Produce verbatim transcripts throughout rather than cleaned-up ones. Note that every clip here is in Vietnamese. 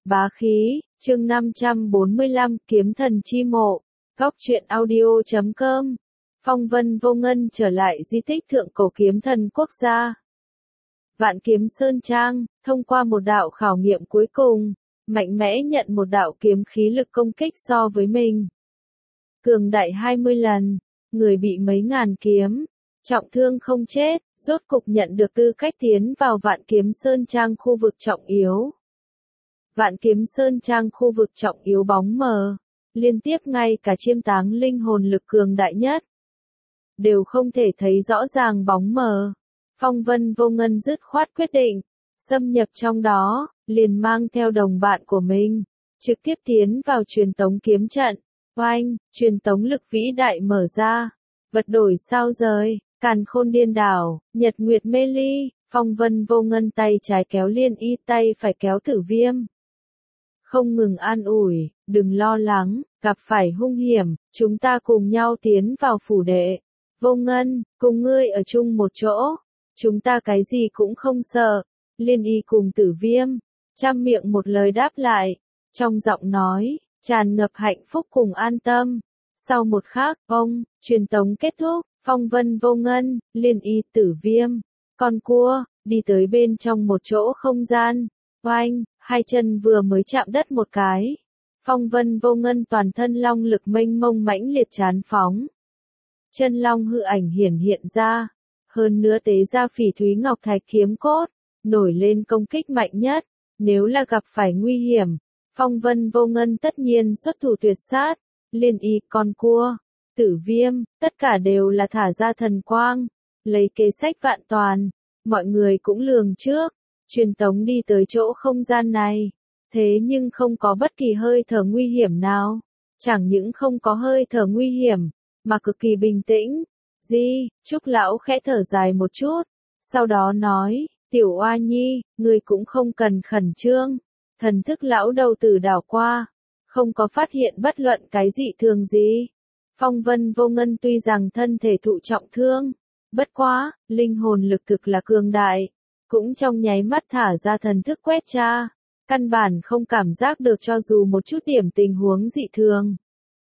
Bá khí, chương năm trăm bốn mươi lăm, kiếm thần chi mộ, góc truyện audio chấm com. Phong vân vô ngân trở lại di tích thượng cổ kiếm thần quốc gia. Vạn Kiếm Sơn Trang, thông qua một đạo khảo nghiệm cuối cùng, mạnh mẽ nhận một đạo kiếm khí lực công kích so với mình. Cường đại hai mươi lần, người bị mấy ngàn kiếm, trọng thương không chết, rốt cục nhận được tư cách tiến vào Vạn Kiếm Sơn Trang khu vực trọng yếu. Vạn Kiếm Sơn Trang khu vực trọng yếu bóng mờ, liên tiếp ngay cả chiêm táng linh hồn lực cường đại nhất, đều không thể thấy rõ ràng bóng mờ. Phong vân vô ngân dứt khoát quyết định, xâm nhập trong đó, liền mang theo đồng bạn của mình, trực tiếp tiến vào truyền tống kiếm trận. Oanh, truyền tống lực vĩ đại mở ra, vật đổi sao rời, càn khôn điên đảo, nhật nguyệt mê ly, phong vân vô ngân tay trái kéo liên y tay phải kéo tử viêm. Không ngừng an ủi, đừng lo lắng, gặp phải hung hiểm, chúng ta cùng nhau tiến vào phủ đệ. Vô ngân, cùng ngươi ở chung một chỗ, chúng ta cái gì cũng không sợ. Liên y cùng tử viêm, trăm miệng một lời đáp lại, trong giọng nói, tràn ngập hạnh phúc cùng an tâm. Sau một khắc, ông, truyền tống kết thúc, phong vân vô ngân, liên y tử viêm, con cua, đi tới bên trong một chỗ không gian. Oanh, hai chân vừa mới chạm đất một cái. Phong vân vô ngân toàn thân long lực mênh mông mãnh liệt trán phóng. Chân long hư ảnh hiển hiện ra. Hơn nữa tế ra phỉ thúy ngọc thạch kiếm cốt, nổi lên công kích mạnh nhất. Nếu là gặp phải nguy hiểm, phong vân vô ngân tất nhiên xuất thủ tuyệt sát. Liên y con cua, tử viêm, tất cả đều là thả ra thần quang. Lấy kế sách vạn toàn, mọi người cũng lường trước. Truyền tống đi tới chỗ không gian này, thế nhưng không có bất kỳ hơi thở nguy hiểm nào. Chẳng những không có hơi thở nguy hiểm, mà cực kỳ bình tĩnh. Di, Trúc lão khẽ thở dài một chút, sau đó nói, tiểu oa nhi, ngươi cũng không cần khẩn trương. Thần thức lão đầu tử đảo qua, không có phát hiện bất luận cái dị thường gì. Phong vân vô ngân tuy rằng thân thể thụ trọng thương, bất quá, linh hồn lực thực là cường đại. Cũng trong nháy mắt thả ra thần thức quét tra, căn bản không cảm giác được cho dù một chút điểm tình huống dị thường.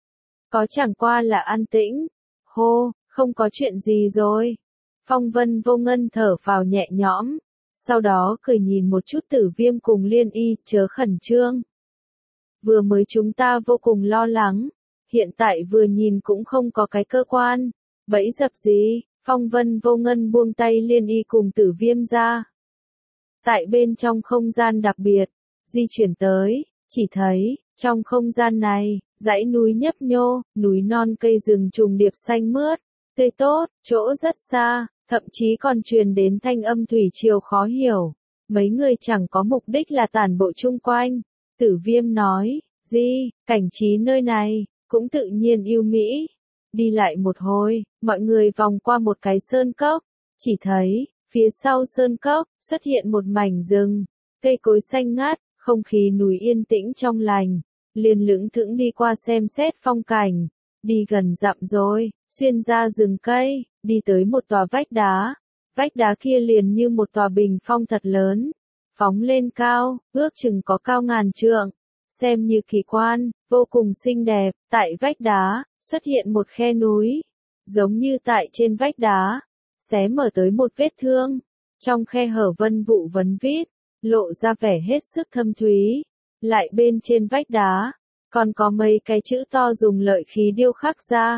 Có chẳng qua là an tĩnh, hô, không có chuyện gì rồi. Phong vân vô ngân thở phào nhẹ nhõm, sau đó cười nhìn một chút tử viêm cùng liên y, chớ khẩn trương. Vừa mới chúng ta vô cùng lo lắng, hiện tại vừa nhìn cũng không có cái cơ quan, bẫy dập gì. Phong vân vô ngân buông tay liên y cùng tử viêm ra. Tại bên trong không gian đặc biệt, di chuyển tới, chỉ thấy, trong không gian này, dãy núi nhấp nhô, núi non cây rừng trùng điệp xanh mướt, tươi tốt, chỗ rất xa, thậm chí còn truyền đến thanh âm thủy triều khó hiểu. Mấy người chẳng có mục đích là tản bộ chung quanh. Tử viêm nói, di, cảnh trí nơi này, cũng tự nhiên yêu mỹ. Đi lại một hồi, mọi người vòng qua một cái sơn cốc, chỉ thấy, phía sau sơn cốc, xuất hiện một mảnh rừng, cây cối xanh ngát, không khí núi yên tĩnh trong lành. Liền lững thững đi qua xem xét phong cảnh, đi gần dặm rồi, xuyên ra rừng cây, đi tới một tòa vách đá. Vách đá kia liền như một tòa bình phong thật lớn, phóng lên cao, ước chừng có cao ngàn trượng, xem như kỳ quan, vô cùng xinh đẹp. Tại vách đá, xuất hiện một khe núi, giống như tại trên vách đá, xé mở tới một vết thương, trong khe hở vân vụ vấn vít, lộ ra vẻ hết sức thâm thúy. Lại bên trên vách đá, còn có mấy cái chữ to dùng lợi khí điêu khắc ra.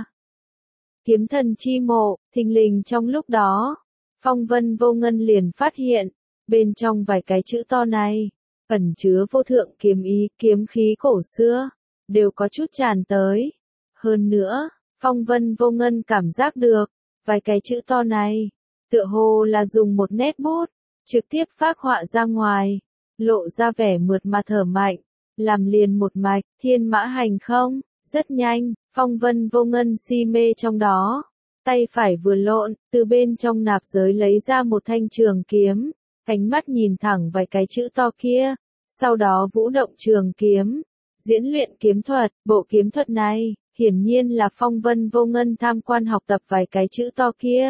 Kiếm thần chi mộ. Thình lình trong lúc đó, phong vân vô ngân liền phát hiện, bên trong vài cái chữ to này, ẩn chứa vô thượng kiếm ý, kiếm khí cổ xưa, đều có chút tràn tới. Hơn nữa, phong vân vô ngân cảm giác được, vài cái chữ to này, tựa hồ là dùng một nét bút, trực tiếp phác họa ra ngoài, lộ ra vẻ mượt mà thở mạnh, làm liền một mạch, thiên mã hành không. Rất nhanh, phong vân vô ngân si mê trong đó, tay phải vừa lộn, từ bên trong nạp giới lấy ra một thanh trường kiếm, ánh mắt nhìn thẳng vài cái chữ to kia, sau đó vũ động trường kiếm, diễn luyện kiếm thuật. Bộ kiếm thuật này, hiển nhiên là phong vân vô ngân tham quan học tập vài cái chữ to kia.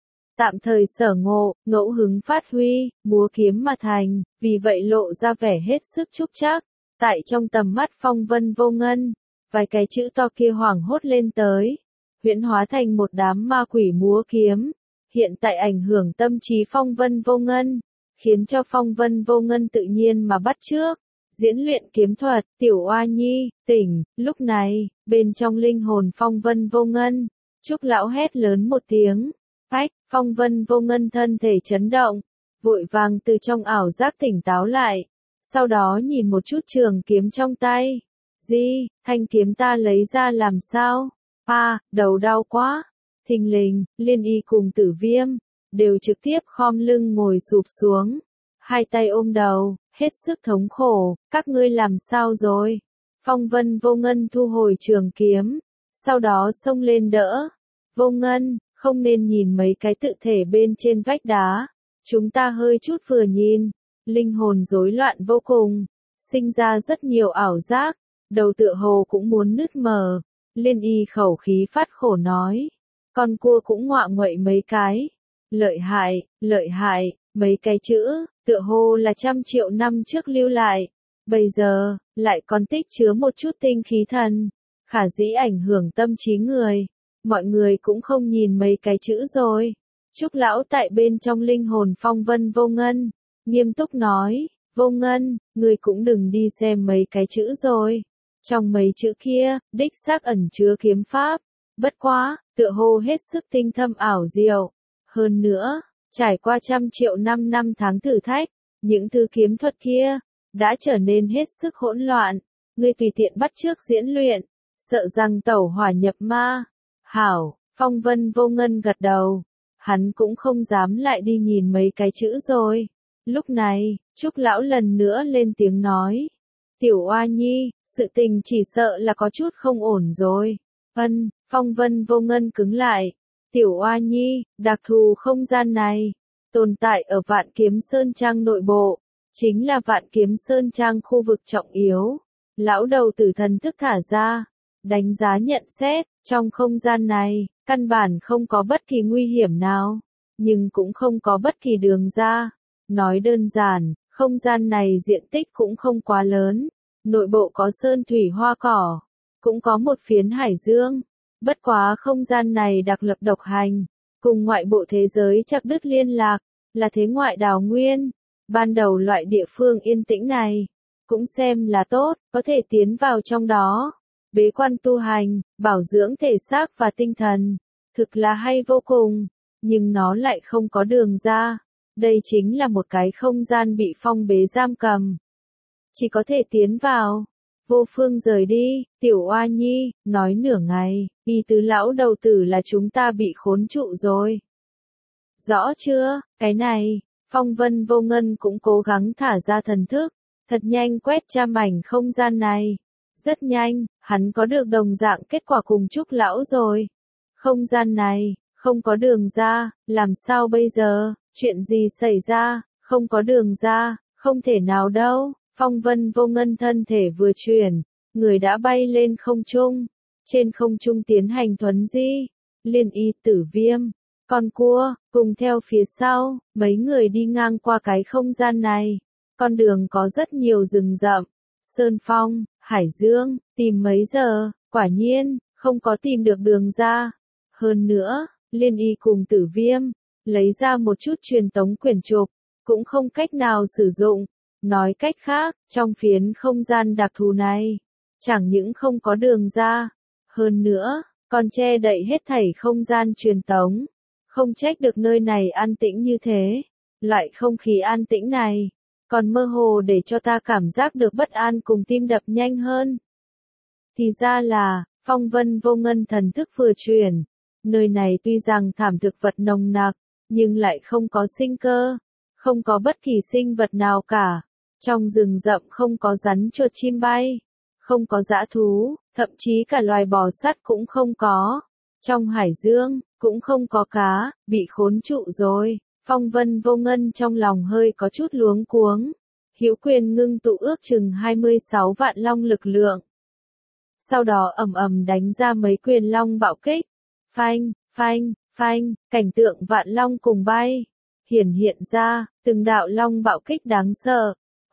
Tạm thời sở ngộ, ngẫu hứng phát huy, múa kiếm mà thành, vì vậy lộ ra vẻ hết sức trúc trắc. Tại trong tầm mắt Phong Vân Vô Ngân, vài cái chữ to kia hoảng hốt lên tới, huyễn hóa thành một đám ma quỷ múa kiếm, hiện tại ảnh hưởng tâm trí Phong Vân Vô Ngân, khiến cho Phong Vân Vô Ngân tự nhiên mà bắt chước, diễn luyện kiếm thuật. Tiểu Oa Nhi, tỉnh. Lúc này, bên trong linh hồn Phong Vân Vô Ngân, Trúc lão hét lớn một tiếng, phách. Phong Vân Vô Ngân thân thể chấn động, vội vàng từ trong ảo giác tỉnh táo lại, sau đó nhìn một chút trường kiếm trong tay. Gì, thanh kiếm ta lấy ra làm sao? À, đầu đau quá. Thình lình, Liên Y cùng Tử Viêm đều trực tiếp khom lưng ngồi sụp xuống, hai tay ôm đầu, hết sức thống khổ. Các ngươi làm sao rồi? Phong Vân Vô Ngân thu hồi trường kiếm, sau đó xông lên đỡ. Vô Ngân, không nên nhìn mấy cái tự thể bên trên vách đá. Chúng ta hơi chút vừa nhìn, linh hồn rối loạn vô cùng, sinh ra rất nhiều ảo giác, đầu tựa hồ cũng muốn nứt mờ. Liên Y khẩu khí phát khổ nói, con cua cũng ngoạ nguậy mấy cái. Lợi hại, lợi hại, mấy cái chữ, tựa hồ là trăm triệu năm trước lưu lại, bây giờ, lại còn tích chứa một chút tinh khí thần, khả dĩ ảnh hưởng tâm trí người. Mọi người cũng không nhìn mấy cái chữ rồi. Trúc lão tại bên trong linh hồn Phong Vân Vô Ngân, nghiêm túc nói, Vô Ngân, người cũng đừng đi xem mấy cái chữ rồi. Trong mấy chữ kia, đích xác ẩn chứa kiếm pháp, bất quá, tựa hồ hết sức tinh thâm ảo diệu. Hơn nữa, trải qua trăm triệu năm năm tháng thử thách, những thứ kiếm thuật kia, đã trở nên hết sức hỗn loạn. Ngươi tùy tiện bắt chước diễn luyện, sợ rằng tẩu hỏa nhập ma. Hảo, Phong Vân Vô Ngân gật đầu. Hắn cũng không dám lại đi nhìn mấy cái chữ rồi. Lúc này, Trúc lão lần nữa lên tiếng nói. Tiểu Oa Nhi, sự tình chỉ sợ là có chút không ổn rồi. Ân, Phong Vân Vô Ngân cứng lại. Tiểu Oa Nhi, đặc thù không gian này, tồn tại ở Vạn Kiếm Sơn Trang nội bộ, chính là Vạn Kiếm Sơn Trang khu vực trọng yếu. Lão đầu tử thần thức thả ra, đánh giá nhận xét, trong không gian này, căn bản không có bất kỳ nguy hiểm nào, nhưng cũng không có bất kỳ đường ra. Nói đơn giản, không gian này diện tích cũng không quá lớn, nội bộ có sơn thủy hoa cỏ, cũng có một phiến hải dương. Bất quá không gian này đặc lập độc hành, cùng ngoại bộ thế giới chặt đứt liên lạc, là thế ngoại đào nguyên. Ban đầu loại địa phương yên tĩnh này, cũng xem là tốt, có thể tiến vào trong đó, bế quan tu hành, bảo dưỡng thể xác và tinh thần, thực là hay vô cùng, nhưng nó lại không có đường ra. Đây chính là một cái không gian bị phong bế giam cầm, chỉ có thể tiến vào. Vô Phương rời đi. Tiểu Oa Nhi, nói nửa ngày, y tứ lão đầu tử là chúng ta bị khốn trụ rồi. Rõ chưa, cái này, Phong Vân Vô Ngân cũng cố gắng thả ra thần thức, thật nhanh quét tra mảnh không gian này. Rất nhanh, hắn có được đồng dạng kết quả cùng Trúc lão rồi. Không gian này, không có đường ra, làm sao bây giờ, chuyện gì xảy ra, không có đường ra, không thể nào đâu. Phong Vân Vô Ngân thân thể vừa chuyển, người đã bay lên không trung, trên không trung tiến hành thuấn di. Liên Y, Tử Viêm, con cua, cùng theo phía sau, mấy người đi ngang qua cái không gian này. Con đường có rất nhiều rừng rậm, sơn phong, hải dương, tìm mấy giờ, quả nhiên, không có tìm được đường ra. Hơn nữa, Liên Y cùng Tử Viêm, lấy ra một chút truyền tống quyển trục, cũng không cách nào sử dụng. Nói cách khác, trong phiến không gian đặc thù này, chẳng những không có đường ra, hơn nữa, còn che đậy hết thảy không gian truyền tống. Không trách được nơi này an tĩnh như thế. Loại không khí an tĩnh này, còn mơ hồ để cho ta cảm giác được bất an cùng tim đập nhanh hơn. Thì ra là, Phong Vân Vô Ngân thần thức vừa chuyển. Nơi này tuy rằng thảm thực vật nồng nặc, nhưng lại không có sinh cơ, không có bất kỳ sinh vật nào cả. Trong rừng rậm không có rắn chuột chim bay, không có dã thú, thậm chí cả loài bò sát cũng không có. Trong hải dương, cũng không có cá, bị khốn trụ rồi. Phong Vân Vô Ngân trong lòng hơi có chút luống cuống. Hữu Quyền ngưng tụ ước chừng hai mươi sáu vạn long lực lượng. Sau đó ầm ầm đánh ra mấy quyền long bạo kích. Phanh, phanh, phanh, cảnh tượng vạn long cùng bay. Hiển hiện ra, từng đạo long bạo kích đáng sợ,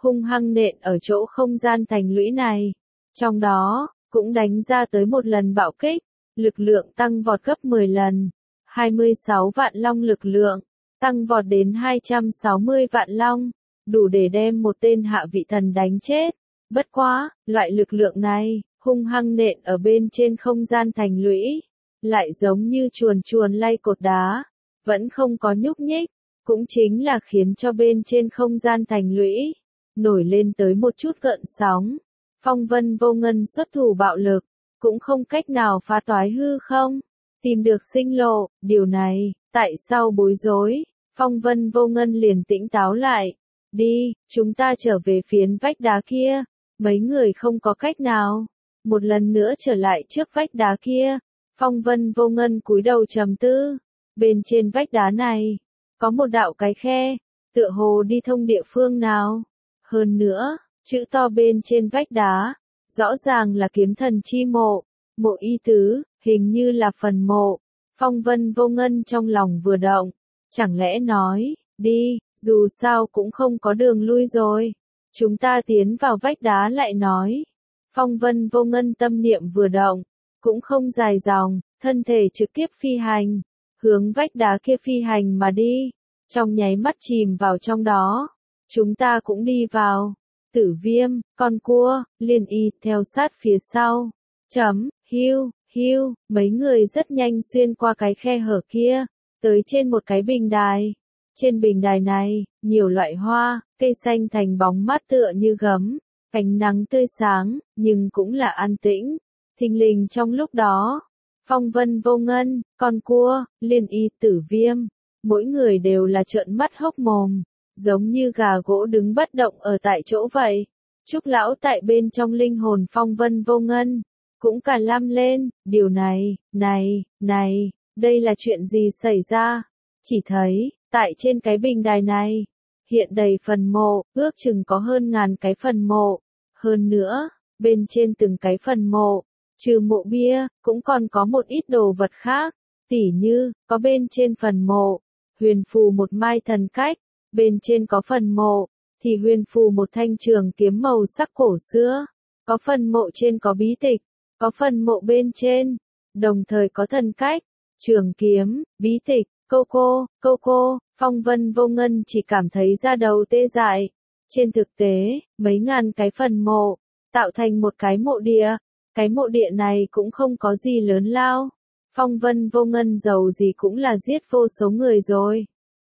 hung hăng nện ở chỗ không gian thành lũy này. Trong đó, cũng đánh ra tới một lần bạo kích, lực lượng tăng vọt gấp mười lần, hai mươi sáu vạn long lực lượng, tăng vọt đến hai trăm sáu mươi vạn long, đủ để đem một tên hạ vị thần đánh chết. Bất quá, loại lực lượng này, hung hăng nện ở bên trên không gian thành lũy, lại giống như chuồn chuồn lay cột đá, vẫn không có nhúc nhích, cũng chính là khiến cho bên trên không gian thành lũy, nổi lên tới một chút gợn sóng. Phong Vân Vô Ngân xuất thủ bạo lực, cũng không cách nào phá toái hư không, tìm được sinh lộ, điều này, tại sao bối rối, Phong Vân Vô Ngân liền tĩnh táo lại, đi, chúng ta trở về phiến vách đá kia, mấy người không có cách nào, một lần nữa trở lại trước vách đá kia, Phong Vân Vô Ngân cúi đầu trầm tư, bên trên vách đá này, có một đạo cái khe, tựa hồ đi thông địa phương nào, hơn nữa, chữ to bên trên vách đá, rõ ràng là kiếm thần chi mộ, mộ y tứ, hình như là phần mộ. Phong Vân Vô Ngân trong lòng vừa động, chẳng lẽ nói, đi, dù sao cũng không có đường lui rồi, chúng ta tiến vào vách đá lại nói. Phong Vân Vô Ngân tâm niệm vừa động, cũng không dài dòng, thân thể trực tiếp phi hành, hướng vách đá kia phi hành mà đi, trong nháy mắt chìm vào trong đó. Chúng ta cũng đi vào. Tử Viêm, con cua, Liên Y theo sát phía sau. Chấm, hiu, hiu, mấy người rất nhanh xuyên qua cái khe hở kia, tới trên một cái bình đài. Trên bình đài này, nhiều loại hoa, cây xanh thành bóng mát tựa như gấm, ánh nắng tươi sáng, nhưng cũng là an tĩnh. Thình lình trong lúc đó, Phong Vân Vô Ngân, con cua, Liên Y, Tử Viêm, mỗi người đều là trợn mắt hốc mồm, giống như gà gỗ đứng bất động ở tại chỗ vậy. Trúc lão tại bên trong linh hồn Phong Vân Vô Ngân, cũng cả lam lên, điều này, này, này, đây là chuyện gì xảy ra? Chỉ thấy, tại trên cái bình đài này, hiện đầy phần mộ, ước chừng có hơn ngàn cái phần mộ. Hơn nữa, bên trên từng cái phần mộ, trừ mộ bia, cũng còn có một ít đồ vật khác, tỉ như, có bên trên phần mộ, huyền phù một mai thần cách, bên trên có phần mộ, thì huyền phù một thanh trường kiếm màu sắc cổ xưa, có phần mộ trên có bí tịch, có phần mộ bên trên, đồng thời có thần cách, trường kiếm, bí tịch, câu cô, câu cô, Phong Vân Vô Ngân chỉ cảm thấy da đầu tê dại. Trên thực tế, mấy ngàn cái phần mộ, tạo thành một cái mộ địa, cái mộ địa này cũng không có gì lớn lao. Phong Vân Vô Ngân giàu gì cũng là giết vô số người rồi.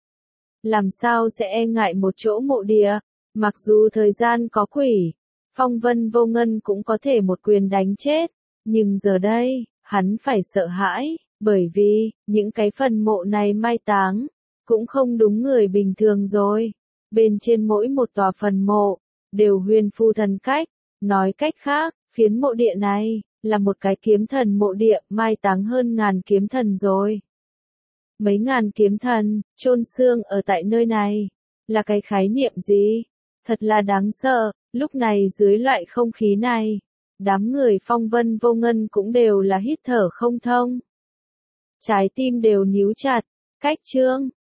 Làm sao sẽ e ngại một chỗ mộ địa, mặc dù thời gian có quỷ, Phong Vân Vô Ngân cũng có thể một quyền đánh chết, nhưng giờ đây, hắn phải sợ hãi, bởi vì, những cái phần mộ này mai táng, cũng không đúng người bình thường rồi. Bên trên mỗi một tòa phần mộ, đều huyền phù thần cách, nói cách khác, phiến mộ địa này, là một cái kiếm thần mộ địa, mai táng hơn ngàn kiếm thần rồi. Mấy ngàn kiếm thần, chôn xương ở tại nơi này, là cái khái niệm gì? Thật là đáng sợ, lúc này dưới loại không khí này, đám người Phong Vân Vô Ngân cũng đều là hít thở không thông. Trái tim đều níu chặt, cách chương.